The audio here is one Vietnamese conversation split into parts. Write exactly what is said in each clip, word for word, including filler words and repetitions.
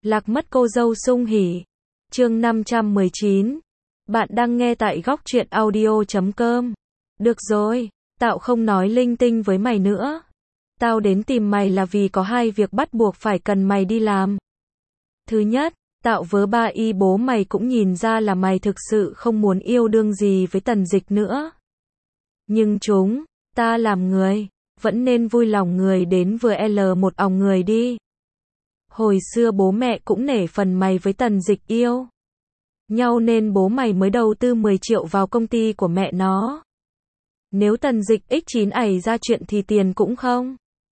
Lạc mất cô dâu sung hỉ. Chương năm trăm mười chín. Bạn đang nghe tại góc truyện audio chấm com. Được rồi, tao không nói linh tinh với mày nữa. Tao đến tìm mày là vì có hai việc bắt buộc phải cần mày đi làm. Thứ nhất, tạo vớ ba y bố mày cũng nhìn ra là mày thực sự không muốn yêu đương gì với Tần Dịch nữa. Nhưng chúng, ta làm người, vẫn nên vui lòng người đến vừa L một òng người đi. Hồi xưa bố mẹ cũng nể phần mày với Tần Dịch yêu nhau nên bố mày mới đầu tư mười triệu vào công ty của mẹ nó. Nếu Tần Dịch ích chín ảy ra chuyện thì tiền cũng không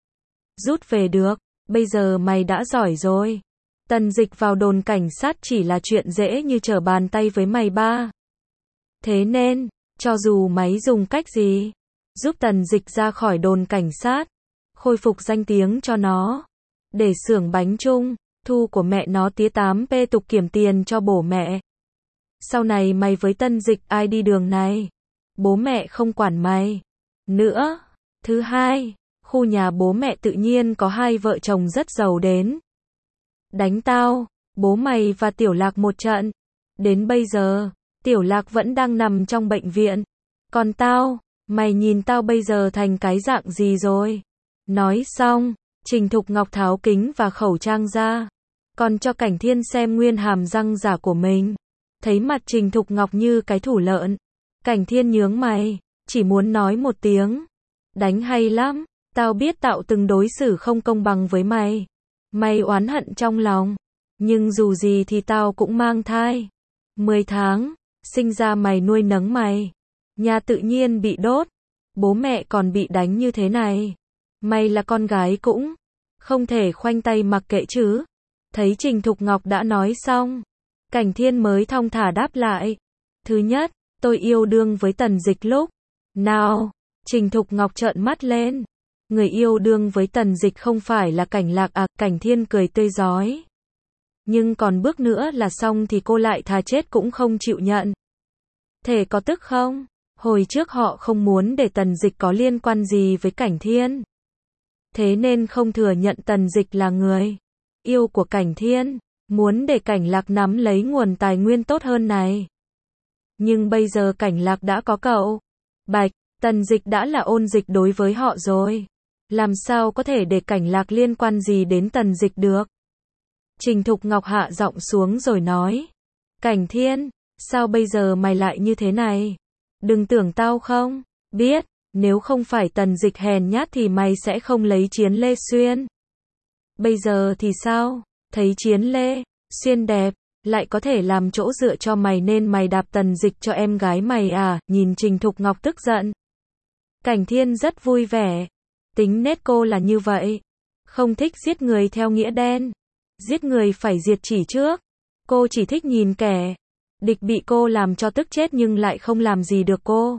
rút về được, bây giờ mày đã giỏi rồi. Tần Dịch vào đồn cảnh sát chỉ là chuyện dễ như trở bàn tay với mày ba. Thế nên, cho dù mày dùng cách gì, giúp Tần Dịch ra khỏi đồn cảnh sát, khôi phục danh tiếng cho nó, để xưởng bánh chung, thu của mẹ nó tía tám p tục kiểm tiền cho bố mẹ. Sau này mày với Tần Dịch ai đi đường này, bố mẹ không quản mày nữa. Thứ hai, khu nhà bố mẹ tự nhiên có hai vợ chồng rất giàu đến đánh tao, bố mày và Tiểu Lạc một trận. Đến bây giờ, Tiểu Lạc vẫn đang nằm trong bệnh viện. Còn tao, mày nhìn tao bây giờ thành cái dạng gì rồi? Nói xong, Trình Thục Ngọc tháo kính và khẩu trang ra, còn cho Cảnh Thiên xem nguyên hàm răng giả của mình. Thấy mặt Trình Thục Ngọc như cái thủ lợn, Cảnh Thiên nhướng mày, chỉ muốn nói một tiếng. Đánh hay lắm, tao biết tao từng đối xử không công bằng với mày. Mày oán hận trong lòng, nhưng dù gì thì tao cũng mang thai. mười tháng, sinh ra mày nuôi nấng mày. Nhà tự nhiên bị đốt, bố mẹ còn bị đánh như thế này. Mày là con gái cũng không thể khoanh tay mặc kệ chứ. Thấy Trình Thục Ngọc đã nói xong, Cảnh Thiên mới thong thả đáp lại. Thứ nhất, tôi yêu đương với Tần Dịch lúc nào? Trình Thục Ngọc trợn mắt lên. Người yêu đương với Tần Dịch không phải là Cảnh Lạc à? Cảnh Thiên cười tươi rói. Nhưng còn bước nữa là xong thì cô lại thà chết cũng không chịu nhận. Thể có tức không? Hồi trước họ không muốn để Tần Dịch có liên quan gì với Cảnh Thiên, thế nên không thừa nhận Tần Dịch là người yêu của Cảnh Thiên, muốn để Cảnh Lạc nắm lấy nguồn tài nguyên tốt hơn này. Nhưng bây giờ Cảnh Lạc đã có cậu Bạch, Tần Dịch đã là ôn dịch đối với họ rồi. Làm sao có thể để Cảnh Lạc liên quan gì đến Tần Dịch được? Trình Thục Ngọc hạ giọng xuống rồi nói. Cảnh Thiên, sao bây giờ mày lại như thế này? Đừng tưởng tao không biết, nếu không phải Tần Dịch hèn nhát thì mày sẽ không lấy Chiến Lê Xuyên. Bây giờ thì sao? Thấy Chiến Lê Xuyên đẹp, lại có thể làm chỗ dựa cho mày nên mày đạp Tần Dịch cho em gái mày à? Nhìn Trình Thục Ngọc tức giận, Cảnh Thiên rất vui vẻ. Tính nết cô là như vậy, không thích giết người theo nghĩa đen. Giết người phải diệt chỉ trước. Cô chỉ thích nhìn kẻ địch bị cô làm cho tức chết nhưng lại không làm gì được cô.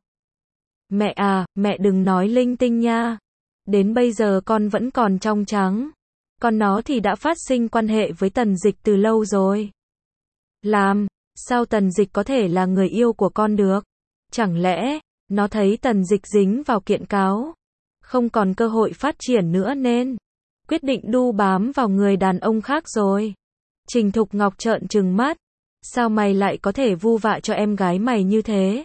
Mẹ à, mẹ đừng nói linh tinh nha. Đến bây giờ con vẫn còn trong trắng. Con nó thì đã phát sinh quan hệ với Tần Dịch từ lâu rồi. Làm sao Tần Dịch có thể là người yêu của con được? Chẳng lẽ nó thấy Tần Dịch dính vào kiện cáo, không còn cơ hội phát triển nữa nên quyết định đu bám vào người đàn ông khác rồi. Trình Thục Ngọc trợn trừng mắt. Sao mày lại có thể vu vạ cho em gái mày như thế?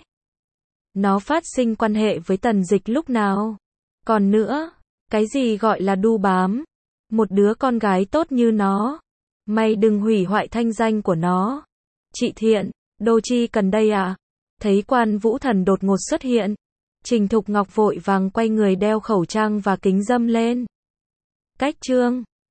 Nó phát sinh quan hệ với Tần Dịch lúc nào? Còn nữa, cái gì gọi là đu bám? Một đứa con gái tốt như nó, mày đừng hủy hoại thanh danh của nó. Chị Thiện, Đô Chi cần đây à? Thấy Quan Vũ Thần đột ngột xuất hiện, Trình Thục Ngọc vội vàng quay người đeo khẩu trang và kính râm lên. Cách chương